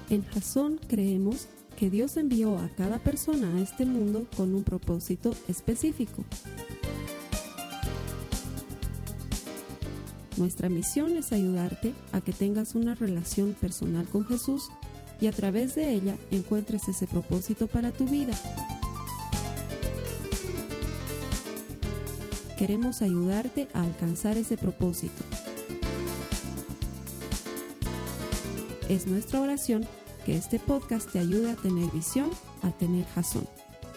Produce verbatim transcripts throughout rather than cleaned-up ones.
En Jasón creemos que Dios envió a cada persona a este mundo con un propósito específico. Nuestra misión es ayudarte a que tengas una relación personal con Jesús y a través de ella encuentres ese propósito para tu vida. Queremos ayudarte a alcanzar ese propósito. Es nuestra oración que este podcast te ayude a tener visión, a tener Jasón.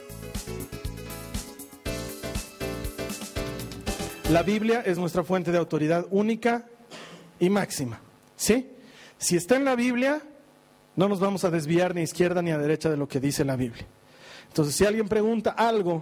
La Biblia es nuestra fuente de autoridad única y máxima, ¿sí? Si está en la Biblia, no nos vamos a desviar ni a izquierda ni a derecha de lo que dice la Biblia. Entonces, si alguien pregunta algo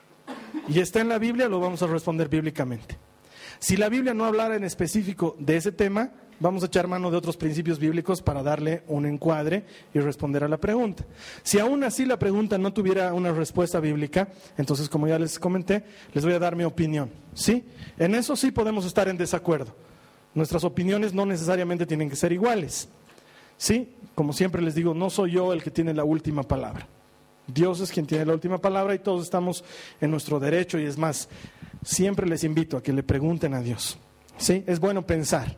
y está en la Biblia, lo vamos a responder bíblicamente. Si la Biblia no hablara en específico de ese tema, vamos a echar mano de otros principios bíblicos para darle un encuadre y responder a la pregunta. Si aún así la pregunta no tuviera una respuesta bíblica, entonces, como ya les comenté, les voy a dar mi opinión, ¿sí? En eso sí podemos estar en desacuerdo. Nuestras opiniones no necesariamente tienen que ser iguales, ¿sí? Como siempre les digo, no soy yo el que tiene la última palabra. Dios es quien tiene la última palabra y todos estamos en nuestro derecho, y es más, siempre les invito a que le pregunten a Dios, ¿sí? Es bueno pensar.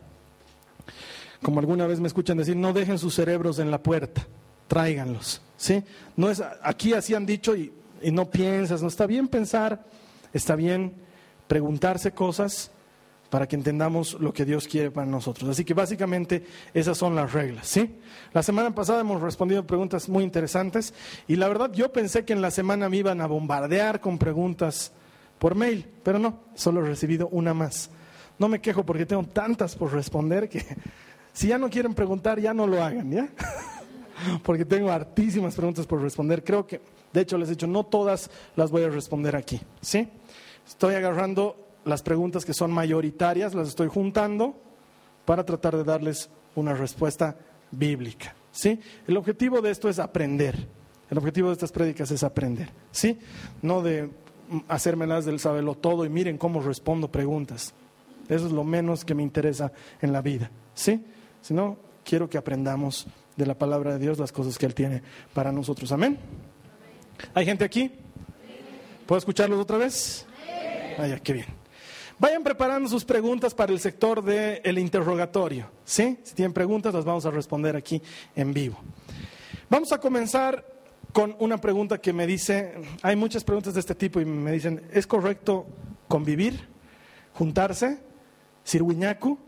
Como alguna vez me escuchan decir, no dejen sus cerebros en la puerta, tráiganlos, ¿sí? No es, aquí así han dicho y, y no piensas, no está bien pensar, está bien preguntarse cosas para que entendamos lo que Dios quiere para nosotros. Así que básicamente esas son las reglas, ¿sí? La semana pasada hemos respondido preguntas muy interesantes y la verdad yo pensé que en la semana me iban a bombardear con preguntas por mail, pero no, solo he recibido una más. No me quejo porque tengo tantas por responder que si ya no quieren preguntar, ya no lo hagan, ¿ya? Porque tengo hartísimas preguntas por responder. Creo que, de hecho les he dicho, no todas las voy a responder aquí, ¿sí? Estoy agarrando las preguntas que son mayoritarias, las estoy juntando para tratar de darles una respuesta bíblica, ¿sí? El objetivo de esto es aprender. El objetivo de estas prédicas es aprender, ¿sí? No de hacérmelas del sabelotodo y miren cómo respondo preguntas. Eso es lo menos que me interesa en la vida, ¿sí? Si no, quiero que aprendamos de la palabra de Dios las cosas que Él tiene para nosotros. ¿Amén? ¿Hay gente aquí? ¿Puedo escucharlos otra vez? Ah, ya, qué bien. Vayan preparando sus preguntas para el sector del interrogatorio, ¿sí? Si tienen preguntas, las vamos a responder aquí en vivo. Vamos a comenzar con una pregunta que me dice, hay muchas preguntas de este tipo y me dicen, ¿es correcto convivir, juntarse, sirwiñacu?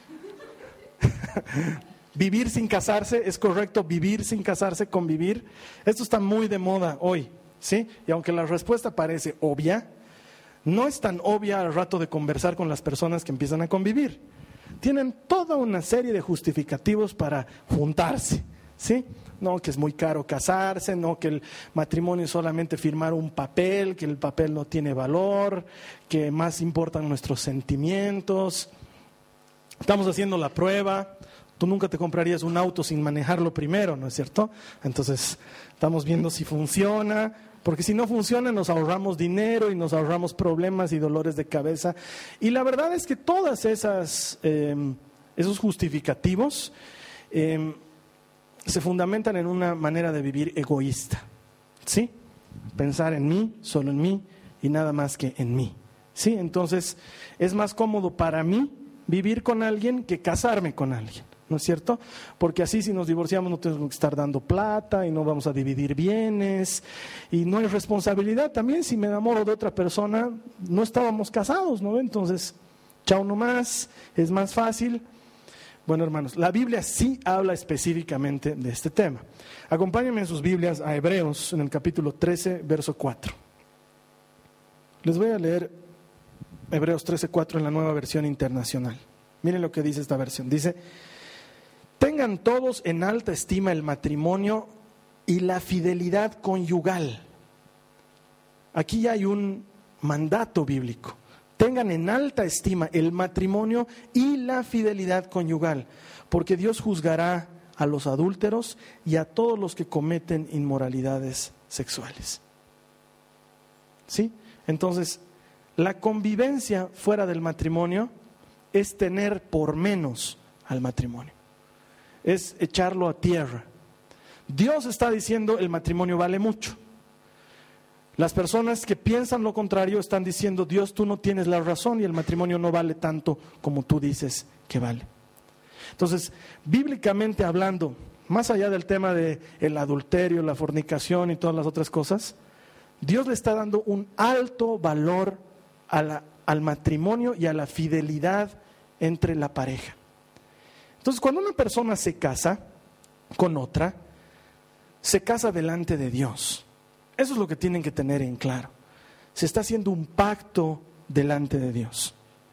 Vivir sin casarse, ¿es correcto vivir sin casarse, convivir? Esto está muy de moda hoy, ¿sí? Y aunque la respuesta parece obvia, no es tan obvia al rato de conversar con las personas que empiezan a convivir. Tienen toda una serie de justificativos para juntarse, ¿sí? No, que es muy caro casarse, no, que el matrimonio es solamente firmar un papel, que el papel no tiene valor, que más importan nuestros sentimientos. Estamos haciendo la prueba. Tú nunca te comprarías un auto sin manejarlo primero, ¿no es cierto? Entonces, estamos viendo si funciona, porque si no funciona nos ahorramos dinero y nos ahorramos problemas y dolores de cabeza. Y la verdad es que todas esas eh, esos justificativos eh, se fundamentan en una manera de vivir egoísta, ¿sí? Pensar en mí, solo en mí y nada más que en mí, ¿sí? Entonces, es más cómodo para mí vivir con alguien que casarme con alguien, ¿no es cierto? Porque así si nos divorciamos no tenemos que estar dando plata y no vamos a dividir bienes y no hay responsabilidad. También si me enamoro de otra persona, no estábamos casados, ¿no? Entonces, chao nomás, es más fácil. Bueno, hermanos, la Biblia sí habla específicamente de este tema. Acompáñenme en sus Biblias a Hebreos en el capítulo trece, verso cuatro. Les voy a leer Hebreos trece, cuatro en la Nueva Versión Internacional. Miren lo que dice esta versión. Dice, tengan todos en alta estima el matrimonio y la fidelidad conyugal. Aquí ya hay un mandato bíblico. Tengan en alta estima el matrimonio y la fidelidad conyugal, porque Dios juzgará a los adúlteros y a todos los que cometen inmoralidades sexuales. ¿Sí? Entonces, la convivencia fuera del matrimonio es tener por menos al matrimonio, es echarlo a tierra. Dios está diciendo el matrimonio vale mucho. Las personas que piensan lo contrario están diciendo, Dios, tú no tienes la razón y el matrimonio no vale tanto como tú dices que vale. Entonces, bíblicamente hablando, más allá del tema del adulterio, la fornicación y todas las otras cosas, Dios le está dando un alto valor a la, al matrimonio y a la fidelidad entre la pareja. Entonces, cuando una persona se casa con otra, se casa delante de Dios. Eso es lo que tienen que tener en claro. Se está haciendo un pacto delante de Dios.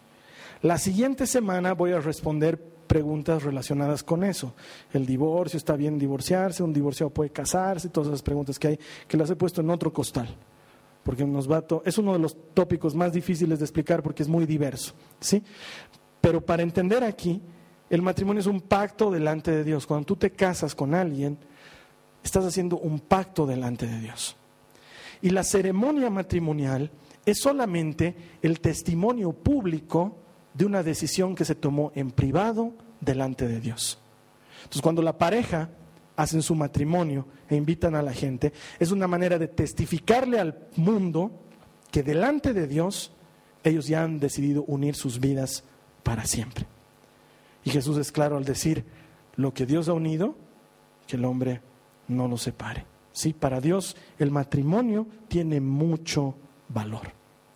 La siguiente semana voy a responder preguntas relacionadas con eso. El divorcio, ¿está bien divorciarse? ¿Un divorciado puede casarse? Todas esas preguntas que hay, que las he puesto en otro costal. Porque nos va a to- es uno de los tópicos más difíciles de explicar porque es muy diverso, ¿sí? Pero para entender aquí, el matrimonio es un pacto delante de Dios. Cuando tú te casas con alguien, estás haciendo un pacto delante de Dios. Y la ceremonia matrimonial es solamente el testimonio público de una decisión que se tomó en privado delante de Dios. Entonces, cuando la pareja hacen su matrimonio e invitan a la gente, es una manera de testificarle al mundo que delante de Dios ellos ya han decidido unir sus vidas para siempre. Y Jesús es claro al decir, lo que Dios ha unido, que el hombre no lo separe. Sí, para Dios el matrimonio tiene mucho valor.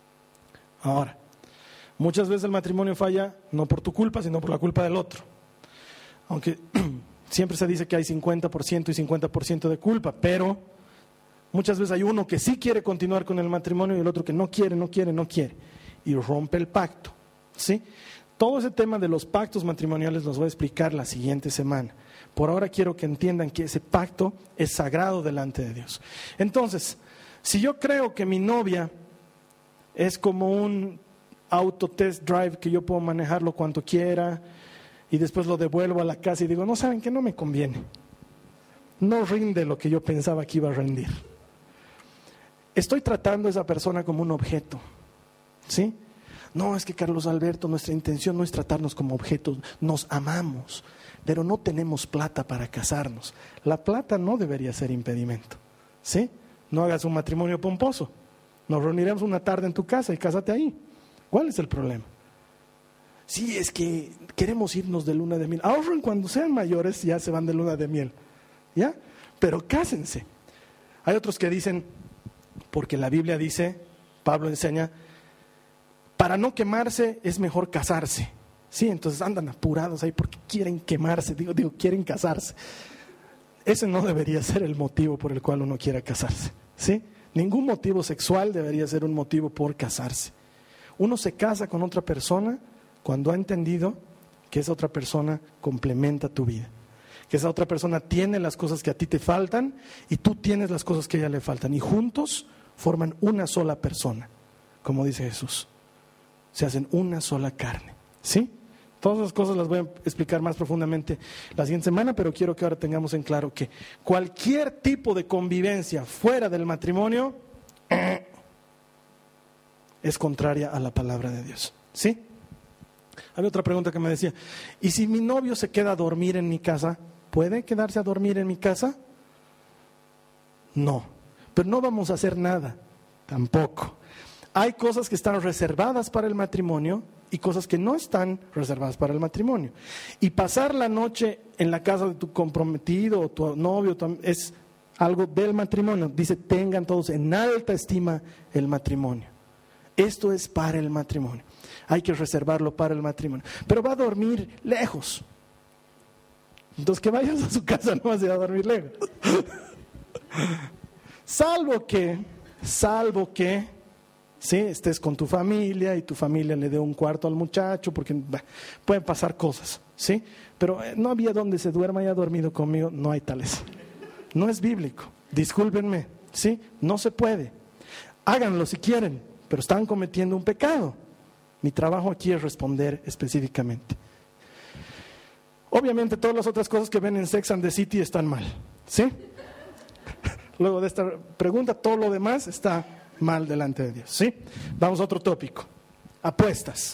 Ahora, muchas veces el matrimonio falla no por tu culpa, sino por la culpa del otro. Aunque siempre se dice que hay cincuenta por ciento y cincuenta por ciento de culpa, pero muchas veces hay uno que sí quiere continuar con el matrimonio y el otro que no quiere, no quiere, no quiere. Y rompe el pacto. ¿Sí? Todo ese tema de los pactos matrimoniales los voy a explicar la siguiente semana. Por ahora quiero que entiendan que ese pacto es sagrado delante de Dios. Entonces, si yo creo que mi novia es como un auto test drive que yo puedo manejarlo cuanto quiera y después lo devuelvo a la casa y digo, no, ¿saben qué? No me conviene. No rinde lo que yo pensaba que iba a rendir. Estoy tratando a esa persona como un objeto. ¿Sí? No, es que Carlos Alberto, nuestra intención no es tratarnos como objetos, nos amamos, pero no tenemos plata para casarnos. La plata no debería ser impedimento, ¿sí? No hagas un matrimonio pomposo, nos reuniremos una tarde en tu casa y cásate ahí. ¿Cuál es el problema? Sí, es que queremos irnos de luna de miel. Ahorren cuando sean mayores, ya se van de luna de miel, ¿ya? Pero cásense. Hay otros que dicen, porque la Biblia dice, Pablo enseña, para no quemarse es mejor casarse. Sí, entonces andan apurados ahí porque quieren quemarse, digo, digo, quieren casarse. Ese no debería ser el motivo por el cual uno quiera casarse. ¿Sí? Ningún motivo sexual debería ser un motivo por casarse. Uno se casa con otra persona cuando ha entendido que esa otra persona complementa tu vida. Que esa otra persona tiene las cosas que a ti te faltan y tú tienes las cosas que a ella le faltan. Y juntos forman una sola persona, como dice Jesús. Se hacen una sola carne, ¿sí? Todas esas cosas las voy a explicar más profundamente la siguiente semana, pero quiero que ahora tengamos en claro que cualquier tipo de convivencia fuera del matrimonio es contraria a la palabra de Dios, ¿sí? Había otra pregunta que me decía, ¿y si mi novio se queda a dormir en mi casa, puede quedarse a dormir en mi casa? No, pero no vamos a hacer nada, tampoco. Hay cosas que están reservadas para el matrimonio y cosas que no están reservadas para el matrimonio. Y pasar la noche en la casa de tu comprometido o tu novio es algo del matrimonio. Dice, tengan todos en alta estima el matrimonio. Esto es para el matrimonio. Hay que reservarlo para el matrimonio. Pero va a dormir lejos. Entonces que vayas a su casa, no vas a ir a dormir lejos. Salvo que, salvo que... Sí, estés con tu familia y tu familia le dé un cuarto al muchacho, porque bah, pueden pasar cosas, ¿sí? Pero eh, no había donde se duerma y ha dormido conmigo, no hay tales. No es bíblico, discúlpenme, ¿sí? No se puede. Háganlo si quieren, pero están cometiendo un pecado. Mi trabajo aquí es responder específicamente. Obviamente todas las otras cosas que ven en Sex and the City están mal, ¿sí? Luego de esta pregunta, todo lo demás está mal delante de Dios, ¿sí? Vamos a otro tópico. Apuestas.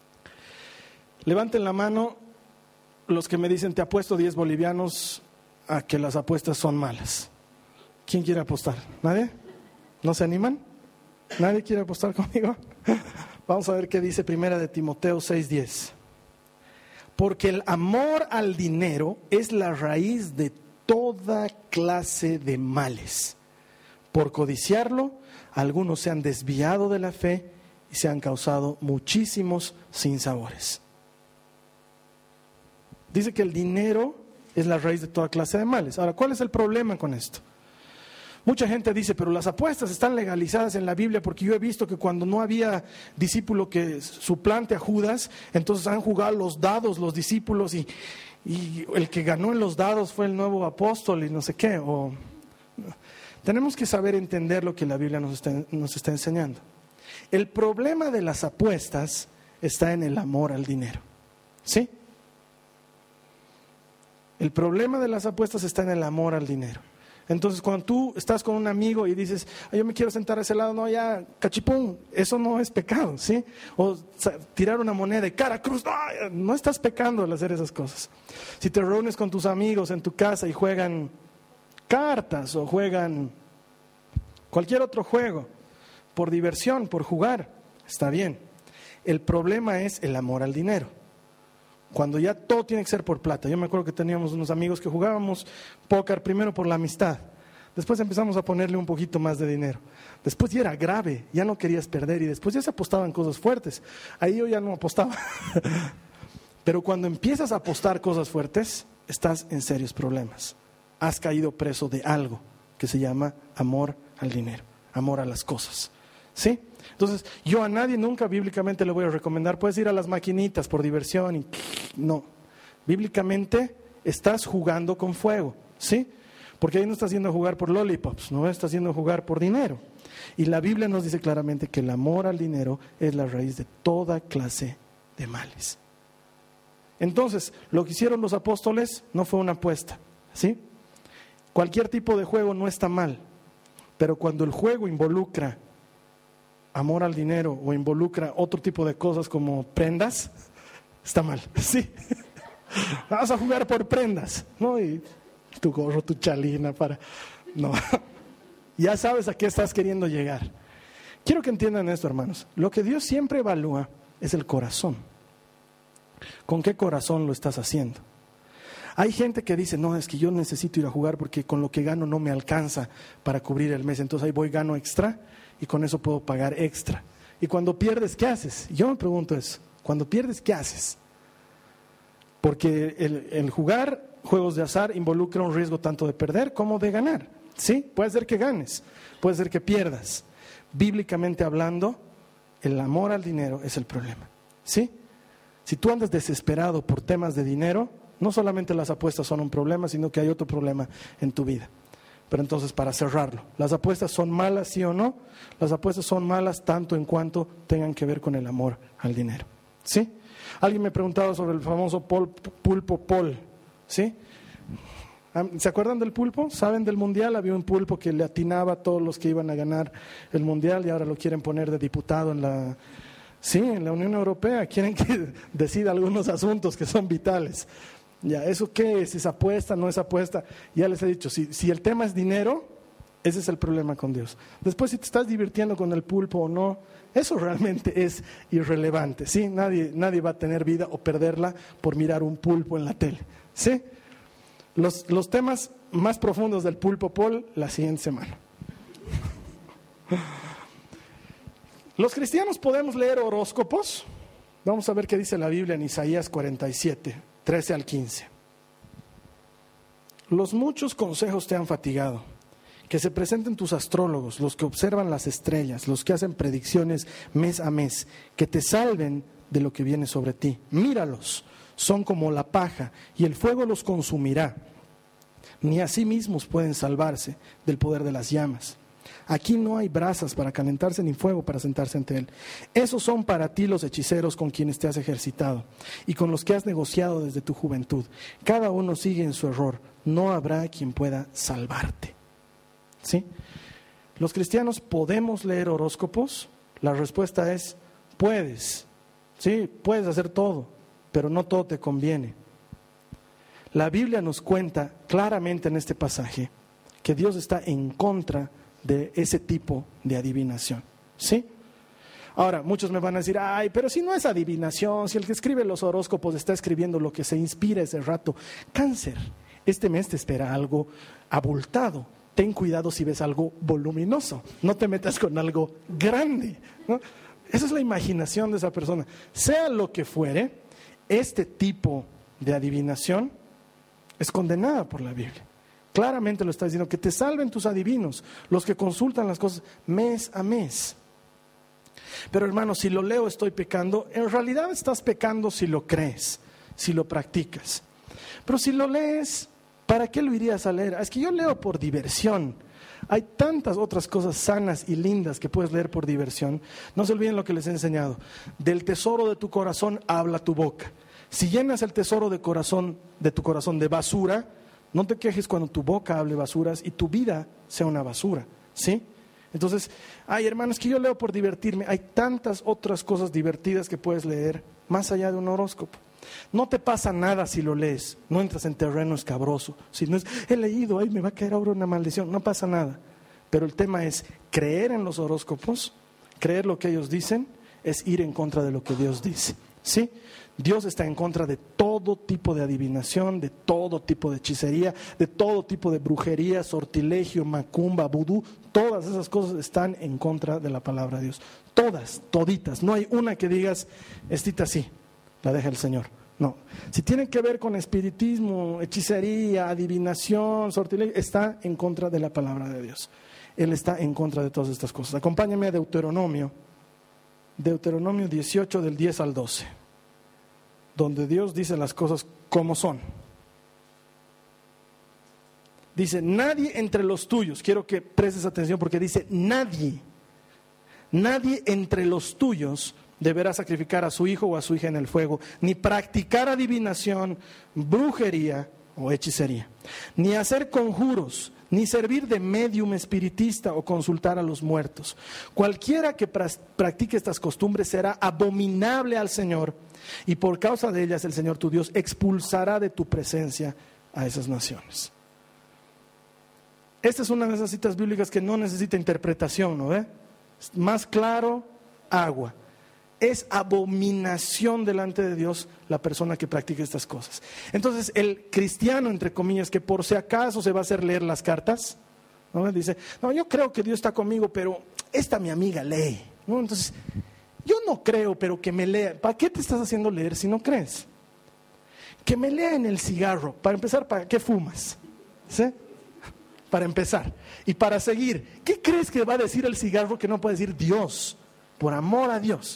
Levanten la mano los que me dicen, te apuesto diez bolivianos a que las apuestas son malas. ¿Quién quiere apostar? ¿Nadie? ¿No se animan? ¿Nadie quiere apostar conmigo? Vamos a ver qué dice Primera de Timoteo seis diez. Porque el amor al dinero es la raíz de toda clase de males. Por codiciarlo, algunos se han desviado de la fe y se han causado muchísimos sinsabores. Dice que el dinero es la raíz de toda clase de males. Ahora, ¿cuál es el problema con esto? Mucha gente dice, pero las apuestas están legalizadas en la Biblia, porque yo he visto que cuando no había discípulo que suplante a Judas, entonces han jugado los dados los discípulos y, y el que ganó en los dados fue el nuevo apóstol y no sé qué. O, tenemos que saber entender lo que la Biblia nos está, nos está enseñando. El problema de las apuestas está en el amor al dinero. ¿Sí? El problema de las apuestas está en el amor al dinero. Entonces, cuando tú estás con un amigo y dices, yo me quiero sentar a ese lado, no, ya, cachipún, eso no es pecado, ¿sí? O tirar una moneda y cara cruz, no, no estás pecando al hacer esas cosas. Si te reúnes con tus amigos en tu casa y juegan cartas o juegan cualquier otro juego, por diversión, por jugar, está bien. El problema es el amor al dinero. Cuando ya todo tiene que ser por plata. Yo me acuerdo que teníamos unos amigos que jugábamos póker primero por la amistad. Después empezamos a ponerle un poquito más de dinero. Después ya era grave, ya no querías perder y después ya se apostaban cosas fuertes. Ahí yo ya no apostaba. Pero cuando empiezas a apostar cosas fuertes, estás en serios problemas. Has caído preso de algo que se llama amor al dinero, amor a las cosas. ¿Sí? Entonces, yo a nadie nunca bíblicamente le voy a recomendar, puedes ir a las maquinitas por diversión y no. Bíblicamente estás jugando con fuego, ¿sí? Porque ahí no estás yendo a jugar por lollipops, no estás yendo a jugar por dinero. Y la Biblia nos dice claramente que el amor al dinero es la raíz de toda clase de males. Entonces, lo que hicieron los apóstoles no fue una apuesta, ¿sí? Cualquier tipo de juego no está mal, pero cuando el juego involucra amor al dinero o involucra otro tipo de cosas como prendas, está mal, ¿sí? Vas a jugar por prendas, ¿no? Y tu gorro, tu chalina para... No, ya sabes a qué estás queriendo llegar. Quiero que entiendan esto, hermanos. Lo que Dios siempre evalúa es el corazón. ¿Con qué corazón lo estás haciendo? Hay gente que dice, no, es que yo necesito ir a jugar porque con lo que gano no me alcanza para cubrir el mes, entonces ahí voy, gano extra y con eso puedo pagar extra. Y cuando pierdes, ¿qué haces? Yo me pregunto eso, cuando pierdes, ¿qué haces? Porque el, el jugar juegos de azar involucra un riesgo tanto de perder como de ganar, ¿sí? Puede ser que ganes, puede ser que pierdas. Bíblicamente hablando, el amor al dinero es el problema, ¿sí? Si tú andas desesperado por temas de dinero, no solamente las apuestas son un problema, sino que hay otro problema en tu vida. Pero entonces, para cerrarlo, ¿las apuestas son malas, sí o no? Las apuestas son malas tanto en cuanto tengan que ver con el amor al dinero, ¿sí? Alguien me preguntaba sobre el famoso pol, pulpo Pol, ¿sí? ¿Se acuerdan del pulpo? ¿Saben del mundial? Había un pulpo que le atinaba a todos los que iban a ganar el mundial y ahora lo quieren poner de diputado en la... Sí, en la Unión Europea quieren que decida algunos asuntos que son vitales. Ya, ¿eso qué es? ¿Es apuesta? ¿No es apuesta? Ya les he dicho, si, si el tema es dinero, ese es el problema con Dios. Después, si te estás divirtiendo con el pulpo o no, eso realmente es irrelevante, ¿sí? Nadie, nadie va a tener vida o perderla por mirar un pulpo en la tele, ¿sí? Los, los temas más profundos del pulpo Pol, la siguiente semana. Los cristianos podemos leer horóscopos. Vamos a ver qué dice la Biblia en Isaías cuarenta y siete, trece al quince. Los muchos consejos te han fatigado. Que se presenten tus astrólogos, los que observan las estrellas, los que hacen predicciones mes a mes, que te salven de lo que viene sobre ti. Míralos, son como la paja, y el fuego los consumirá. Ni a sí mismos pueden salvarse del poder de las llamas. Aquí no hay brasas para calentarse ni fuego para sentarse ante él. Esos son para ti los hechiceros con quienes te has ejercitado y con los que has negociado desde tu juventud. Cada uno sigue en su error. No habrá quien pueda salvarte. ¿Sí? ¿Los cristianos podemos leer horóscopos? La respuesta es, puedes. Sí, puedes hacer todo, pero no todo te conviene. La Biblia nos cuenta claramente en este pasaje que Dios está en contra de ese tipo de adivinación, ¿sí? Ahora, muchos me van a decir, ay, pero si no es adivinación, si el que escribe los horóscopos está escribiendo lo que se inspira ese rato. Cáncer, este mes te espera algo abultado. Ten cuidado si ves algo voluminoso, no te metas con algo grande, ¿no? Esa es la imaginación de esa persona. Sea lo que fuere, este tipo de adivinación es condenada por la Biblia. Claramente lo está diciendo, que te salven tus adivinos, los que consultan las cosas mes a mes. Pero hermano, si lo leo estoy pecando. En realidad estás pecando si lo crees, si lo practicas. Pero si lo lees, ¿para qué lo irías a leer? Es que yo leo por diversión. Hay tantas otras cosas sanas y lindas que puedes leer por diversión. No se olviden lo que les he enseñado. Del tesoro de tu corazón habla tu boca. Si llenas el tesoro de corazón, de tu corazón de basura, no te quejes cuando tu boca hable basuras y tu vida sea una basura, ¿sí? Entonces, ay hermano, es que yo leo por divertirme. Hay tantas otras cosas divertidas que puedes leer más allá de un horóscopo. No te pasa nada si lo lees, no entras en terreno escabroso. Si no es, he leído, ay, me va a caer ahora una maldición, no pasa nada. Pero el tema es creer en los horóscopos, creer lo que ellos dicen, es ir en contra de lo que Dios dice, ¿sí? Dios está en contra de todo tipo de adivinación, de todo tipo de hechicería, de todo tipo de brujería, sortilegio, macumba, vudú. Todas esas cosas están en contra de la palabra de Dios. Todas, toditas. No hay una que digas, estita sí, la deja el Señor. No. Si tiene que ver con espiritismo, hechicería, adivinación, sortilegio, está en contra de la palabra de Dios. Él está en contra de todas estas cosas. Acompáñame a Deuteronomio, Deuteronomio dieciocho del diez al doce. Donde Dios dice las cosas como son. Dice, nadie entre los tuyos, quiero que prestes atención porque dice nadie, nadie entre los tuyos deberá sacrificar a su hijo o a su hija en el fuego, ni practicar adivinación, brujería o hechicería, ni hacer conjuros, ni servir de médium espiritista o consultar a los muertos. Cualquiera que practique estas costumbres será abominable al Señor, y por causa de ellas el Señor tu Dios expulsará de tu presencia a esas naciones. Esta es una de esas citas bíblicas que no necesita interpretación, ¿no ve? Más claro, agua. Es abominación delante de Dios la persona que practica estas cosas. Entonces el cristiano, entre comillas, que por si acaso se va a hacer leer las cartas, ¿no? Dice, no, yo creo que Dios está conmigo, pero esta mi amiga lee, ¿no? Entonces, yo no creo, pero que me lea. ¿Para qué te estás haciendo leer si no crees? Que me lea en el cigarro. Para empezar, ¿para qué fumas? ¿Sí? Para empezar. Y para seguir, ¿qué crees que va a decir el cigarro que no puede decir Dios? Por amor a Dios.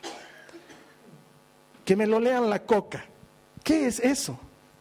Que me lo lean la coca. ¿Qué es eso?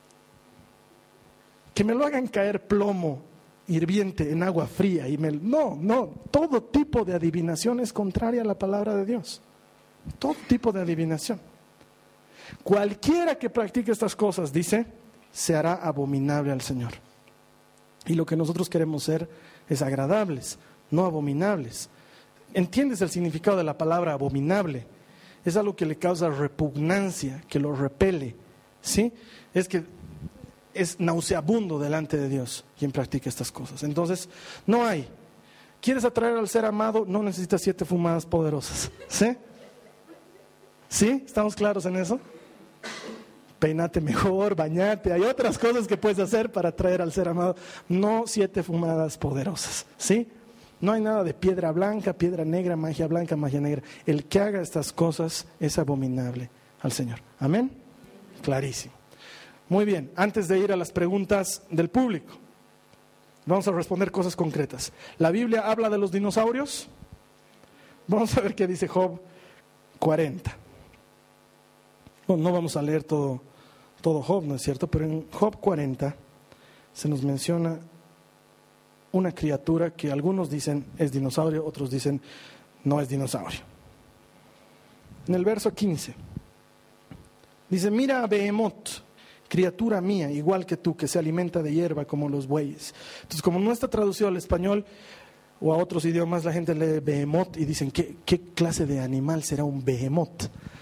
Que me lo hagan caer plomo hirviente en agua fría. Y me... No, no. Todo tipo de adivinación es contraria a la palabra de Dios. Todo tipo de adivinación. Cualquiera que practique estas cosas, dice, se hará abominable al Señor. Y lo que nosotros queremos ser es agradables, no abominables. ¿Entiendes el significado de la palabra abominable? Es algo que le causa repugnancia, que lo repele, ¿sí? Es que es nauseabundo delante de Dios quien practica estas cosas. Entonces, no hay. ¿Quieres atraer al ser amado? No necesitas siete fumadas poderosas, ¿sí? ¿Sí? ¿Estamos claros en eso? Peinate mejor, bañate. Hay otras cosas que puedes hacer para atraer al ser amado. No siete fumadas poderosas, ¿sí? No hay nada de piedra blanca, piedra negra, magia blanca, magia negra. El que haga estas cosas es abominable al Señor. ¿Amén? Clarísimo. Muy bien, antes de ir a las preguntas del público, vamos a responder cosas concretas. ¿La Biblia habla de los dinosaurios? Vamos a ver qué dice Job cuarenta. No, no vamos a leer todo, todo Job, ¿no es cierto? Pero en Job cuarenta se nos menciona una criatura que algunos dicen es dinosaurio, otros dicen no es dinosaurio. En el verso quince dice, mira a Behemoth, criatura mía, igual que tú, que se alimenta de hierba como los bueyes. Entonces, como no está traducido al español o a otros idiomas, la gente lee Behemoth y dicen, ¿qué, qué clase de animal será un Behemoth?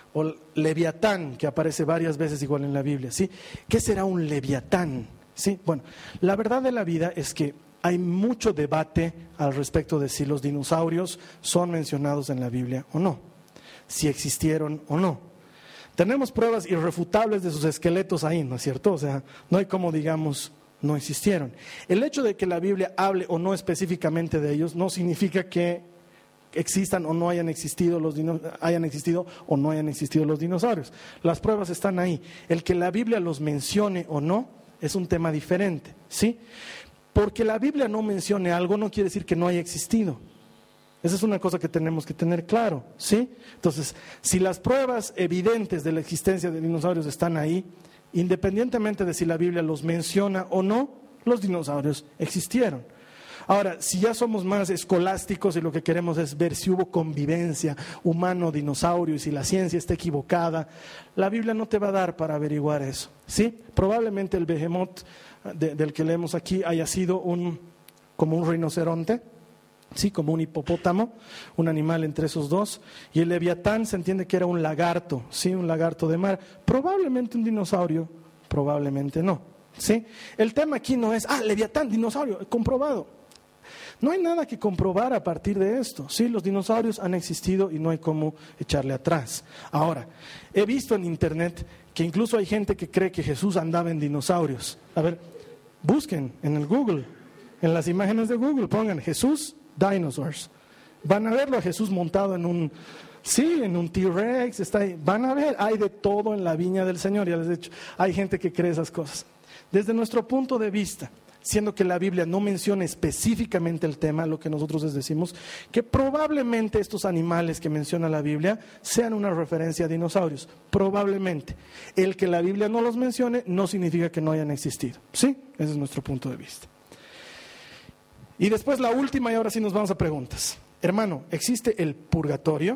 o Leviatán, que aparece varias veces igual en la Biblia, ¿sí? ¿Qué será un Leviatán? ¿Sí? Bueno, la verdad de la vida es que hay mucho debate al respecto de si los dinosaurios son mencionados en la Biblia o no, si existieron o no. Tenemos pruebas irrefutables de sus esqueletos ahí, ¿no es cierto? O sea, no hay como digamos, no existieron. El hecho de que la Biblia hable o no específicamente de ellos no significa que existan o no hayan existido los dino- hayan existido o no hayan existido los dinosaurios. Las pruebas están ahí. El que la Biblia los mencione o no es un tema diferente, ¿sí? Porque la Biblia no mencione algo no quiere decir que no haya existido. Esa es una cosa que tenemos que tener claro, ¿sí? Entonces, si las pruebas evidentes de la existencia de dinosaurios están ahí, independientemente de si la Biblia los menciona o no, los dinosaurios existieron. Ahora, si ya somos más escolásticos y lo que queremos es ver si hubo convivencia humano-dinosaurio y si la ciencia está equivocada, la Biblia no te va a dar para averiguar eso, ¿sí? Probablemente el behemoth de, del que leemos aquí haya sido un, como un rinoceronte, sí, como un hipopótamo, un animal entre esos dos, y el leviatán se entiende que era un lagarto, sí, un lagarto de mar, probablemente un dinosaurio, probablemente no, sí. El tema aquí no es, ah, leviatán, dinosaurio, comprobado. No hay nada que comprobar a partir de esto, sí, los dinosaurios han existido y no hay cómo echarle atrás. Ahora, he visto en internet que incluso hay gente que cree que Jesús andaba en dinosaurios. A ver, busquen en el Google, en las imágenes de Google, pongan Jesús Dinosaurs. Van a verlo a Jesús montado en un, sí, en un T-Rex, está ahí. Van a ver, hay de todo en la viña del Señor, ya les he dicho, hay gente que cree esas cosas. Desde nuestro punto de vista, siendo que la Biblia no menciona específicamente el tema, lo que nosotros les decimos, que probablemente estos animales que menciona la Biblia sean una referencia a dinosaurios, probablemente. El que la Biblia no los mencione no significa que no hayan existido, ¿sí? Ese es nuestro punto de vista. Y después la última, y ahora sí nos vamos a preguntas. Hermano, ¿existe el purgatorio?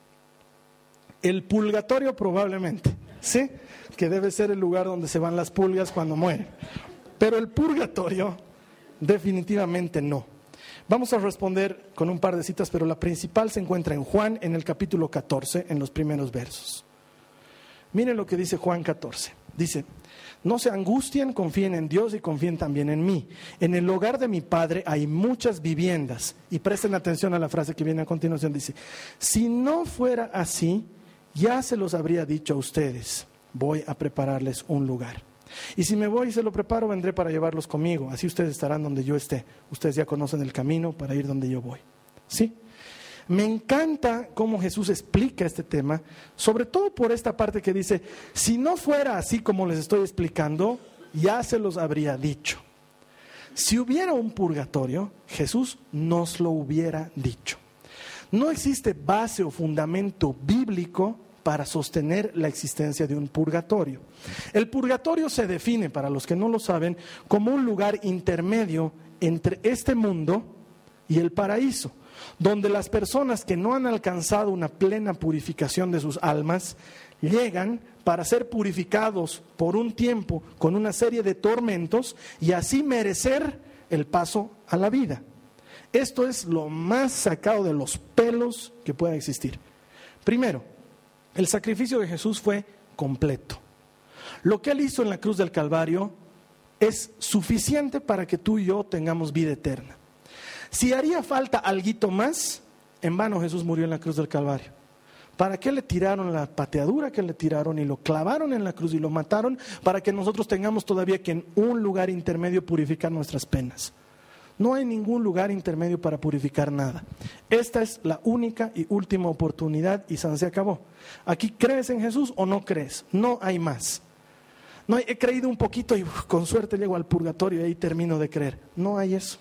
El purgatorio probablemente, ¿sí? Que debe ser el lugar donde se van las pulgas cuando mueren. Pero el purgatorio definitivamente no. Vamos a responder con un par de citas, pero la principal se encuentra en Juan, en el capítulo catorce, en los primeros versos. Miren lo que dice Juan catorce. Dice, no se angustien, confíen en Dios y confíen también en mí. En el hogar de mi Padre hay muchas viviendas. Y presten atención a la frase que viene a continuación. Dice, si no fuera así, ya se los habría dicho a ustedes. Voy a prepararles un lugar. Y si me voy y se lo preparo, vendré para llevarlos conmigo. Así ustedes estarán donde yo esté. Ustedes ya conocen el camino para ir donde yo voy. ¿Sí? Me encanta cómo Jesús explica este tema, sobre todo por esta parte que dice, si no fuera así como les estoy explicando, ya se los habría dicho. Si hubiera un purgatorio, Jesús nos lo hubiera dicho. No existe base o fundamento bíblico para sostener la existencia de un purgatorio. El purgatorio se define, para los que no lo saben, como un lugar intermedio entre este mundo y el paraíso, donde las personas que no han alcanzado una plena purificación de sus almas llegan para ser purificados por un tiempo con una serie de tormentos y así merecer el paso a la vida. Esto es lo más sacado de los pelos que pueda existir. Primero, el sacrificio de Jesús fue completo. Lo que Él hizo en la cruz del Calvario es suficiente para que tú y yo tengamos vida eterna. Si haría falta alguito más, en vano Jesús murió en la cruz del Calvario. ¿Para qué le tiraron la pateadura que le tiraron y lo clavaron en la cruz y lo mataron? Para que nosotros tengamos todavía que en un lugar intermedio purificar nuestras penas. No hay ningún lugar intermedio para purificar nada. Esta es la única y última oportunidad y se acabó. Aquí, ¿crees en Jesús o no crees? No hay más. No hay, he creído un poquito y uf, con suerte llego al purgatorio y ahí termino de creer. No hay eso.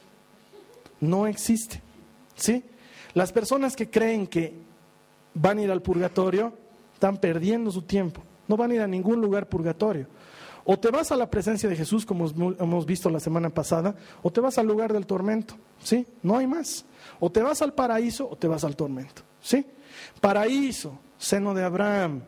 No existe. ¿Sí? Las personas que creen que van a ir al purgatorio están perdiendo su tiempo. No van a ir a ningún lugar purgatorio. O te vas a la presencia de Jesús, como hemos visto la semana pasada, o te vas al lugar del tormento, ¿sí? No hay más. O te vas al paraíso o te vas al tormento, ¿sí? Paraíso, seno de Abraham,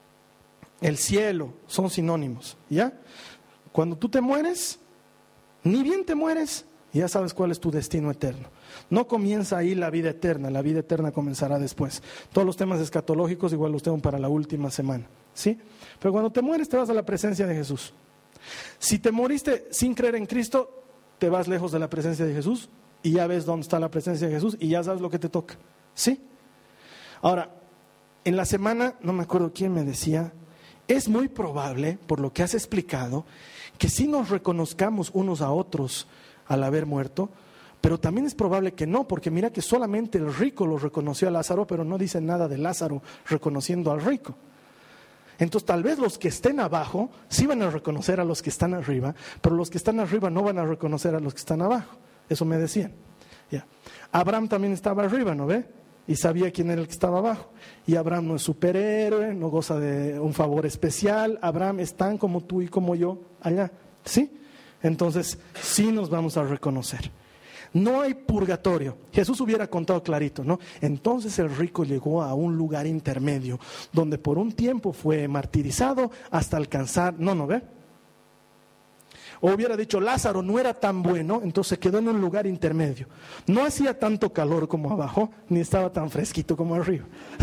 el cielo, son sinónimos, ¿ya? Cuando tú te mueres, ni bien te mueres, ya sabes cuál es tu destino eterno. No comienza ahí la vida eterna, la vida eterna comenzará después. Todos los temas escatológicos igual los tengo para la última semana, ¿sí? Pero cuando te mueres te vas a la presencia de Jesús. Si te moriste sin creer en Cristo, te vas lejos de la presencia de Jesús y ya ves dónde está la presencia de Jesús y ya sabes lo que te toca, ¿sí? Ahora, en la semana, no me acuerdo quién me decía, es muy probable, por lo que has explicado, que sí nos reconozcamos unos a otros al haber muerto, pero también es probable que no, porque mira que solamente el rico lo reconoció a Lázaro, pero no dice nada de Lázaro reconociendo al rico. Entonces tal vez los que estén abajo sí van a reconocer a los que están arriba, pero los que están arriba no van a reconocer a los que están abajo. Eso me decían. Ya. Abraham también estaba arriba, ¿no ve? Y sabía quién era el que estaba abajo. Y Abraham no es superhéroe, no goza de un favor especial. Abraham es tan como tú y como yo allá, ¿sí? Entonces sí nos vamos a reconocer. No hay purgatorio. Jesús hubiera contado clarito, ¿no? Entonces el rico llegó a un lugar intermedio, donde por un tiempo fue martirizado hasta alcanzar, no, ¿no ve? O hubiera dicho, Lázaro no era tan bueno, entonces quedó en un lugar intermedio. No hacía tanto calor como abajo, ni estaba tan fresquito como arriba.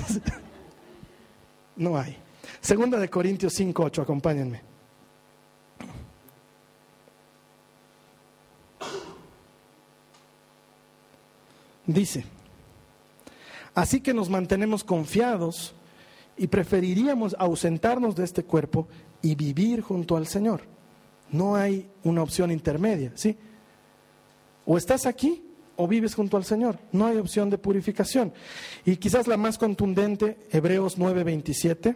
No hay. Segunda de Corintios cinco ocho, acompáñenme. Dice, así que nos mantenemos confiados y preferiríamos ausentarnos de este cuerpo y vivir junto al Señor. No hay una opción intermedia, ¿sí? O estás aquí o vives junto al Señor. No hay opción de purificación. Y quizás la más contundente, Hebreos nueve veintisiete,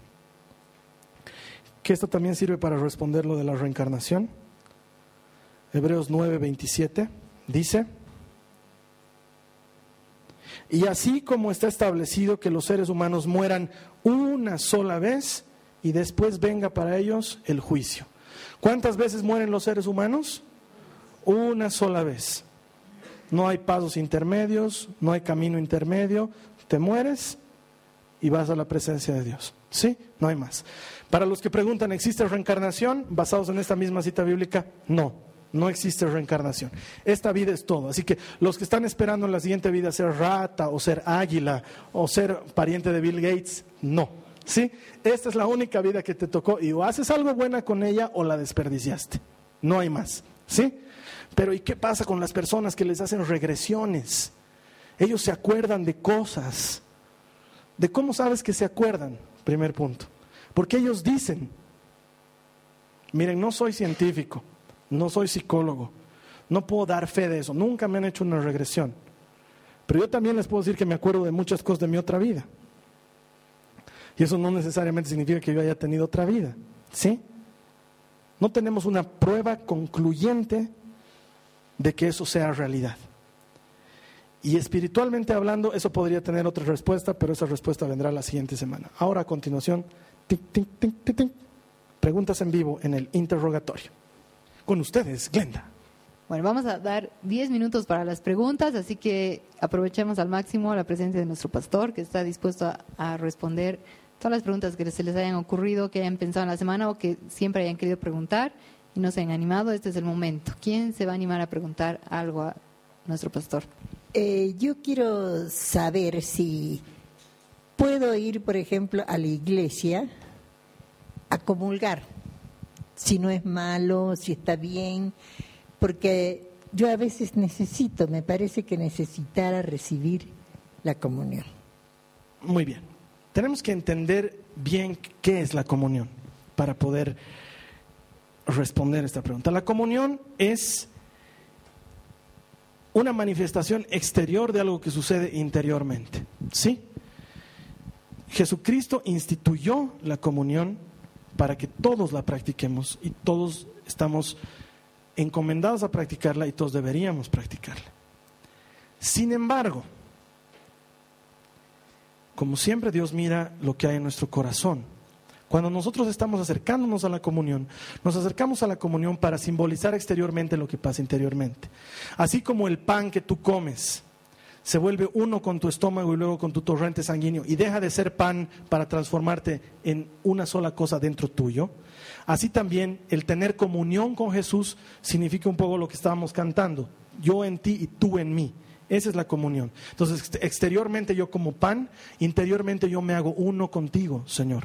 que esto también sirve para responder lo de la reencarnación. Hebreos nueve veintisiete dice, y así como está establecido que los seres humanos mueran una sola vez y después venga para ellos el juicio. ¿Cuántas veces mueren los seres humanos? Una sola vez. No hay pasos intermedios, no hay camino intermedio. Te mueres y vas a la presencia de Dios. ¿Sí? No hay más. Para los que preguntan, ¿existe reencarnación? Basados en esta misma cita bíblica, no. No existe reencarnación. Esta vida es todo. Así que los que están esperando en la siguiente vida ser rata o ser águila o ser pariente de Bill Gates, no. ¿Sí? Esta es la única vida que te tocó y o haces algo buena con ella o la desperdiciaste. No hay más. ¿Sí? Pero ¿y qué pasa con las personas que les hacen regresiones? Ellos se acuerdan de cosas. ¿De cómo sabes que se acuerdan? Primer punto. Porque ellos dicen, miren, no soy científico. No soy psicólogo, no puedo dar fe de eso, nunca me han hecho una regresión. Pero yo también les puedo decir que me acuerdo de muchas cosas de mi otra vida. Y eso no necesariamente significa que yo haya tenido otra vida, ¿sí? No tenemos una prueba concluyente de que eso sea realidad. Y espiritualmente hablando, eso podría tener otra respuesta, pero esa respuesta vendrá la siguiente semana. Ahora a continuación, tic, tic, tic, tic, tic, preguntas en vivo en el interrogatorio. Con ustedes, Glenda. Bueno, vamos a dar diez minutos para las preguntas, así que aprovechemos al máximo la presencia de nuestro pastor, que está dispuesto a, a responder todas las preguntas que se les hayan ocurrido, que hayan pensado en la semana o que siempre hayan querido preguntar y no se hayan animado. Este es el momento. ¿Quién se va a animar a preguntar algo a nuestro pastor? Eh, yo quiero saber si puedo ir, por ejemplo, a la iglesia a comulgar. Si no es malo, si está bien, porque yo a veces necesito, me parece que necesitara recibir la comunión. Muy bien. Tenemos que entender bien qué es la comunión para poder responder esta pregunta. La comunión es una manifestación exterior de algo que sucede interiormente, ¿sí? Jesucristo instituyó la comunión para que todos la practiquemos y todos estamos encomendados a practicarla y todos deberíamos practicarla. Sin embargo, como siempre, Dios mira lo que hay en nuestro corazón. Cuando nosotros estamos acercándonos a la comunión, nos acercamos a la comunión para simbolizar exteriormente lo que pasa interiormente. Así como el pan que tú comes se vuelve uno con tu estómago y luego con tu torrente sanguíneo y deja de ser pan para transformarte en una sola cosa dentro tuyo, así también el tener comunión con Jesús significa un poco lo que estábamos cantando, yo en ti y tú en mí, Esa es la comunión. Entonces, exteriormente yo como pan, interiormente yo me hago uno contigo, Señor.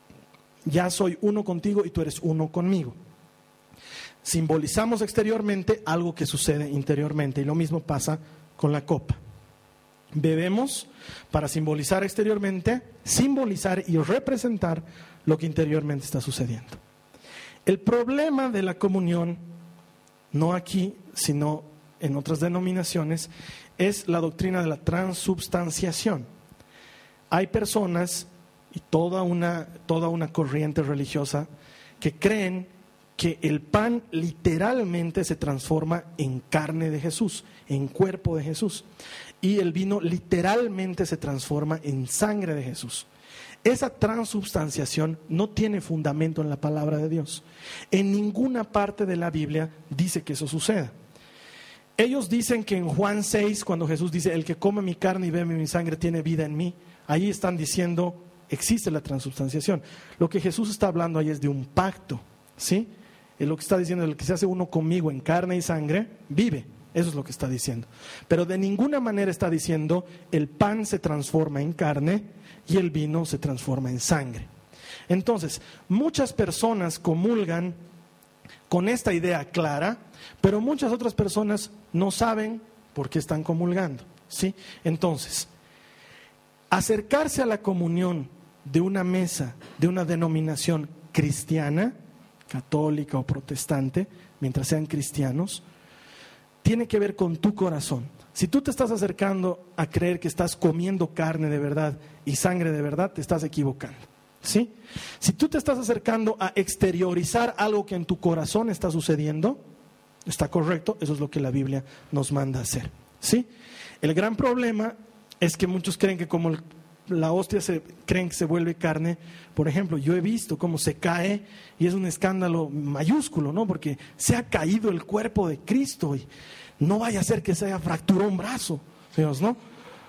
Ya soy uno contigo y tú eres uno conmigo. Simbolizamos exteriormente algo que sucede interiormente, y lo mismo pasa con la copa. Bebemos para simbolizar exteriormente, simbolizar y representar lo que interiormente está sucediendo. El problema de la comunión, no aquí, sino en otras denominaciones, es la doctrina de la transubstanciación. Hay personas y toda una, toda una corriente religiosa que creen que el pan literalmente se transforma en carne de Jesús, en cuerpo de Jesús, y el vino literalmente se transforma en sangre de Jesús. Esa transubstanciación no tiene fundamento en la palabra de Dios. En ninguna parte de la Biblia dice que eso suceda. Ellos dicen que en Juan seis, cuando Jesús dice, el que come mi carne y bebe mi sangre tiene vida en mí, ahí están diciendo, existe la transubstanciación. Lo que Jesús está hablando ahí es de un pacto, ¿sí? Es lo que está diciendo, el que se hace uno conmigo en carne y sangre, vive. Eso es lo que está diciendo. Pero de ninguna manera está diciendo, el pan se transforma en carne y el vino se transforma en sangre. Entonces, muchas personas comulgan con esta idea clara, pero muchas otras personas no saben por qué están comulgando, ¿sí? Entonces, acercarse a la comunión de una mesa, de una denominación cristiana, católica o protestante, mientras sean cristianos, tiene que ver con tu corazón. Si tú te estás acercando a creer que estás comiendo carne de verdad y sangre de verdad, te estás equivocando, ¿sí? Si tú te estás acercando a exteriorizar algo que en tu corazón está sucediendo, está correcto, eso es lo que la Biblia nos manda a hacer, ¿sí? El gran problema es que muchos creen que como el la hostia se, creen que se vuelve carne. Por ejemplo, yo he visto cómo se cae y es un escándalo mayúsculo, ¿no? Porque se ha caído el cuerpo de Cristo y no vaya a ser que se haya fracturado un brazo, Dios, ¿no?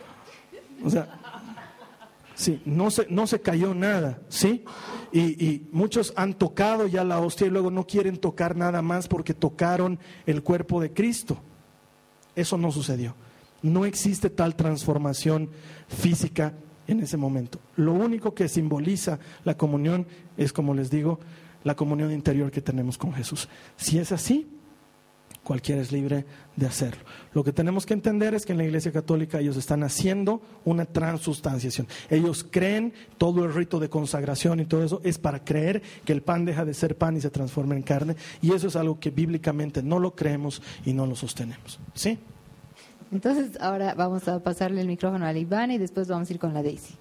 O sea, sí, no se, no se cayó nada, ¿sí? Y, y muchos han tocado ya la hostia y luego no quieren tocar nada más porque tocaron el cuerpo de Cristo. Eso no sucedió. No existe tal transformación física en ese momento. Lo único que simboliza la comunión es, como les digo, la comunión interior que tenemos con Jesús. Si es así, cualquiera es libre de hacerlo. Lo que tenemos que entender es que en la Iglesia Católica ellos están haciendo una transubstanciación. Ellos creen, todo el rito de consagración y todo eso es para creer que el pan deja de ser pan y se transforma en carne, y eso es algo que bíblicamente no lo creemos y no lo sostenemos, ¿sí? Entonces, ahora vamos a pasarle el micrófono a Iván y después vamos a ir con la Daisy.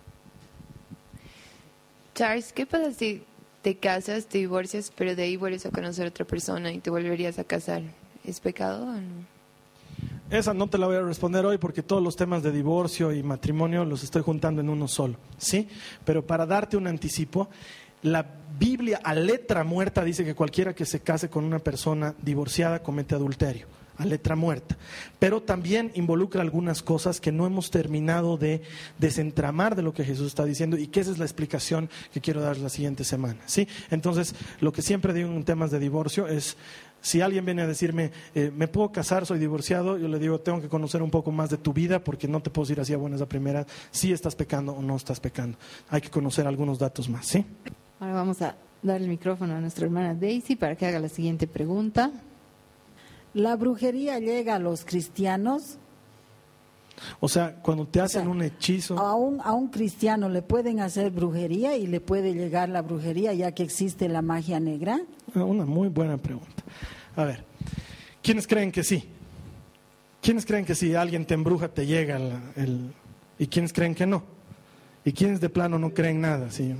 Charles, ¿qué pasa si te casas, te divorcias, pero de ahí vuelves a conocer a otra persona y te volverías a casar? ¿Es pecado o no? Esa no te la voy a responder hoy porque todos los temas de divorcio y matrimonio los estoy juntando en uno solo, ¿sí? Pero para darte un anticipo, la Biblia a letra muerta dice que cualquiera que se case con una persona divorciada comete adulterio. A letra muerta, pero también involucra algunas cosas que no hemos terminado de desentramar de lo que Jesús está diciendo, y que esa es la explicación que quiero dar la siguiente semana, ¿sí? Entonces, lo que siempre digo en temas de divorcio es, si alguien viene a decirme, eh, ¿me puedo casar? Soy divorciado, yo le digo, tengo que conocer un poco más de tu vida, porque no te puedo decir así a buenas a primeras si estás pecando o no estás pecando. Hay que conocer algunos datos más, ¿sí? Ahora vamos a dar el micrófono a nuestra hermana Daisy para que haga la siguiente pregunta. ¿La brujería llega a los cristianos? O sea, cuando te hacen O sea, un hechizo... A un, a un cristiano le pueden hacer brujería y le puede llegar la brujería ya que existe la magia negra. Una muy buena pregunta. A ver, ¿quiénes creen que sí? ¿Quiénes creen que si alguien te embruja te llega el, el... ¿Y quiénes creen que no? ¿Y quiénes de plano no creen nada? ¿Sí?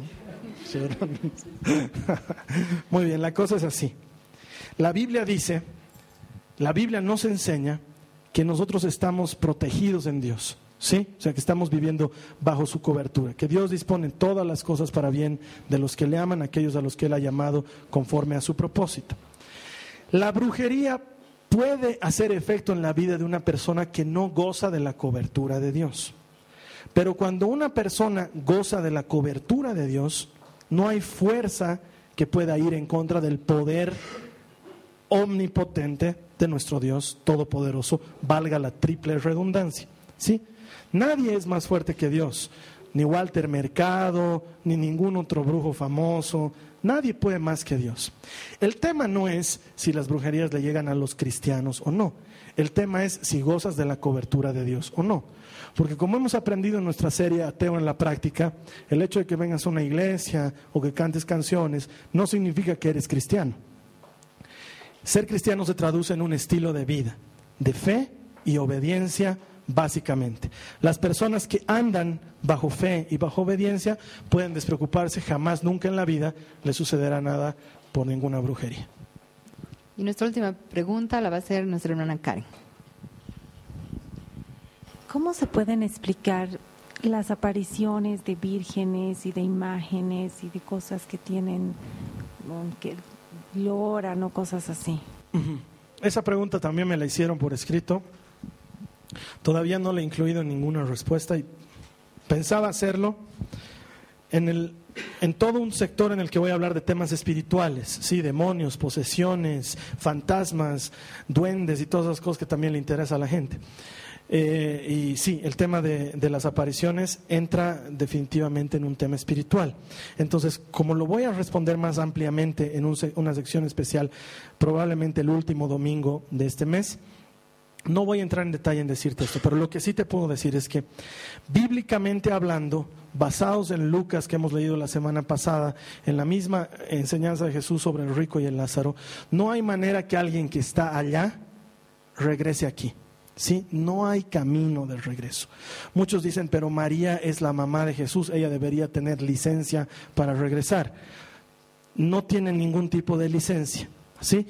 Muy bien, la cosa es así. La Biblia dice... La Biblia nos enseña que nosotros estamos protegidos en Dios, ¿sí? O sea, que estamos viviendo bajo su cobertura, que Dios dispone todas las cosas para bien de los que le aman, aquellos a los que Él ha llamado conforme a su propósito. La brujería puede hacer efecto en la vida de una persona que no goza de la cobertura de Dios. Pero cuando una persona goza de la cobertura de Dios, no hay fuerza que pueda ir en contra del poder omnipotente de nuestro Dios todopoderoso, valga la triple redundancia, ¿sí? Nadie es más fuerte que Dios, ni Walter Mercado, ni ningún otro brujo famoso. Nadie puede más que Dios. El tema no es si las brujerías le llegan a los cristianos o no. El tema es si gozas de la cobertura de Dios o no. Porque como hemos aprendido en nuestra serie Ateo en la Práctica, el hecho de que vengas a una iglesia o que cantes canciones no significa que eres cristiano. Ser cristiano se traduce en un estilo de vida, de fe y obediencia básicamente. Las personas que andan bajo fe y bajo obediencia pueden despreocuparse, jamás, nunca en la vida les sucederá nada por ninguna brujería. Y nuestra última pregunta la va a hacer nuestra hermana Karen. ¿Cómo se pueden explicar las apariciones de vírgenes y de imágenes y de cosas que tienen, que lloran o cosas así? Uh-huh. Esa pregunta también me la hicieron por escrito. Todavía no le he incluido ninguna respuesta y pensaba hacerlo en, el, en todo un sector en el que voy a hablar de temas espirituales, sí, demonios, posesiones, fantasmas, duendes y todas esas cosas que también le interesa a la gente. Eh, y sí, el tema de, de las apariciones entra definitivamente en un tema espiritual. Entonces, como lo voy a responder más ampliamente en un, una sección especial, probablemente el último domingo de este mes, no voy a entrar en detalle en decirte esto, pero lo que sí te puedo decir es que, bíblicamente hablando, basados en Lucas que hemos leído la semana pasada, en la misma enseñanza de Jesús sobre el rico y el Lázaro, no hay manera que alguien que está allá regrese aquí. ¿Sí? No hay camino de regreso. Muchos dicen, pero María es la mamá de Jesús, ella debería tener licencia para regresar. No tiene ningún tipo de licencia, ¿sí?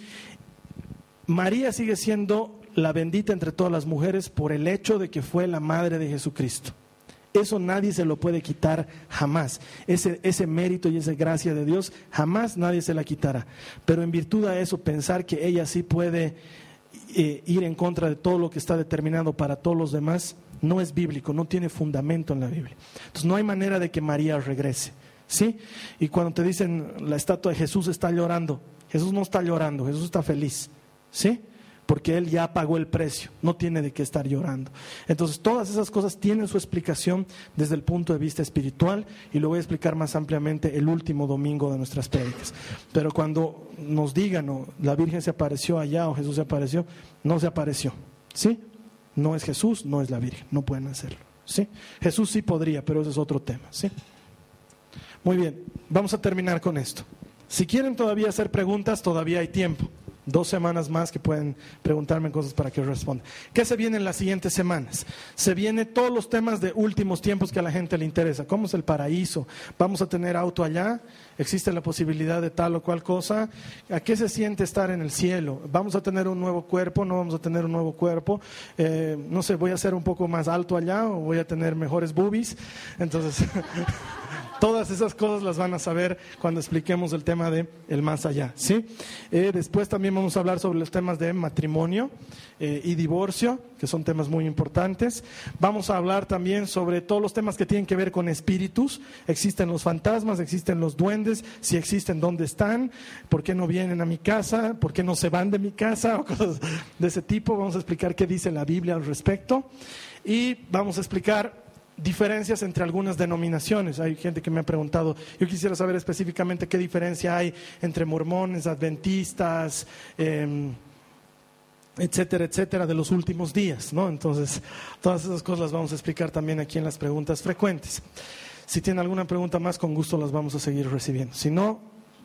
María sigue siendo la bendita entre todas las mujeres por el hecho de que fue la madre de Jesucristo. Eso nadie se lo puede quitar jamás. Ese, ese mérito y esa gracia de Dios jamás nadie se la quitará. Pero en virtud de eso, pensar que ella sí puede eh, ir en contra de todo lo que está determinado para todos los demás no es bíblico, no tiene fundamento en la Biblia. Entonces no hay manera de que María regrese, ¿sí? Y cuando te dicen la estatua de Jesús está llorando, Jesús no está llorando, Jesús está feliz, ¿sí? Porque Él ya pagó el precio, no tiene de qué estar llorando. Entonces todas esas cosas tienen su explicación desde el punto de vista espiritual y lo voy a explicar más ampliamente el último domingo de nuestras prédicas. Pero cuando nos digan, o la Virgen se apareció allá o Jesús se apareció, no se apareció, ¿sí? No es Jesús, no es la Virgen, no pueden hacerlo, ¿sí? Jesús sí podría, pero ese es otro tema, ¿sí? Muy bien, vamos a terminar con esto. Si quieren todavía hacer preguntas, todavía hay tiempo. Dos semanas más que pueden preguntarme cosas para que responda. ¿Qué se viene en las siguientes semanas? Se vienen todos los temas de últimos tiempos que a la gente le interesa. ¿Cómo es el paraíso? ¿Vamos a tener auto allá? ¿Existe la posibilidad de tal o cual cosa? ¿A qué se siente estar en el cielo? ¿Vamos a tener un nuevo cuerpo? ¿No vamos a tener un nuevo cuerpo? Eh, no sé, ¿voy a ser un poco más alto allá o voy a tener mejores boobies? Entonces... Todas esas cosas las van a saber cuando expliquemos el tema de el más allá, ¿sí? Eh, después también vamos a hablar sobre los temas de matrimonio eh, y divorcio, que son temas muy importantes. Vamos a hablar también sobre todos los temas que tienen que ver con espíritus. Existen los fantasmas, existen los duendes, si existen, ¿dónde están? ¿Por qué no vienen a mi casa? ¿Por qué no se van de mi casa? O cosas de ese tipo. Vamos a explicar qué dice la Biblia al respecto. Y vamos a explicar diferencias entre algunas denominaciones. Hay gente que me ha preguntado, yo quisiera saber específicamente qué diferencia hay entre mormones, adventistas, eh, etcétera, etcétera, de los últimos días, ¿no? Entonces, todas esas cosas las vamos a explicar también aquí en las preguntas frecuentes. Si tienen alguna pregunta más, con gusto las vamos a seguir recibiendo. Si no,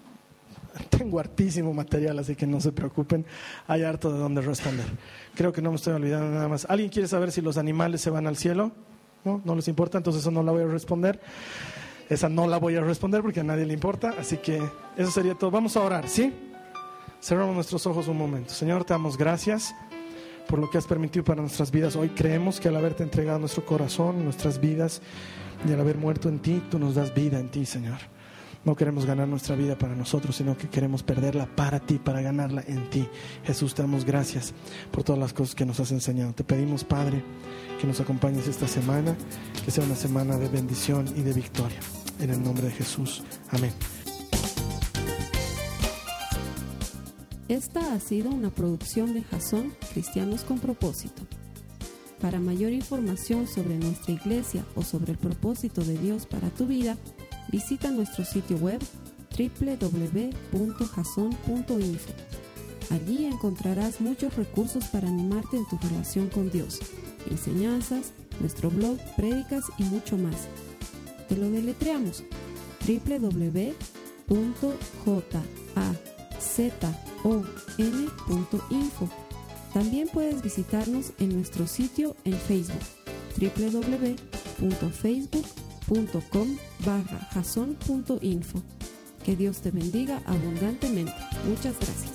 tengo hartísimo material, así que no se preocupen, hay harto de dónde responder. Creo que no me estoy olvidando nada más. ¿Alguien quiere saber si los animales se van al cielo? No, no les importa, entonces eso no la voy a responder. Esa no la voy a responder porque a nadie le importa, así que eso sería todo. Vamos a orar, ¿sí? Cerramos nuestros ojos un momento. Señor, te damos gracias por lo que has permitido para nuestras vidas. Hoy creemos que al haberte entregado nuestro corazón, nuestras vidas, y al haber muerto en ti, tú nos das vida en ti, Señor. No queremos ganar nuestra vida para nosotros, sino que queremos perderla para ti, para ganarla en ti. Jesús, te damos gracias por todas las cosas que nos has enseñado. Te pedimos, Padre, que nos acompañes esta semana, que sea una semana de bendición y de victoria. En el nombre de Jesús. Amén. Esta ha sido una producción de Jasón Cristianos con Propósito. Para mayor información sobre nuestra iglesia o sobre el propósito de Dios para tu vida, visita nuestro sitio web doble u doble u doble u punto jason punto info. Allí encontrarás muchos recursos para animarte en tu relación con Dios, enseñanzas, nuestro blog, prédicas y mucho más. Te lo deletreamos: doble u doble u doble u punto jazon punto info. También puedes visitarnos en nuestro sitio en Facebook, doble u doble u doble u punto facebook punto com barra jason punto info. Que Dios te bendiga abundantemente. Muchas gracias.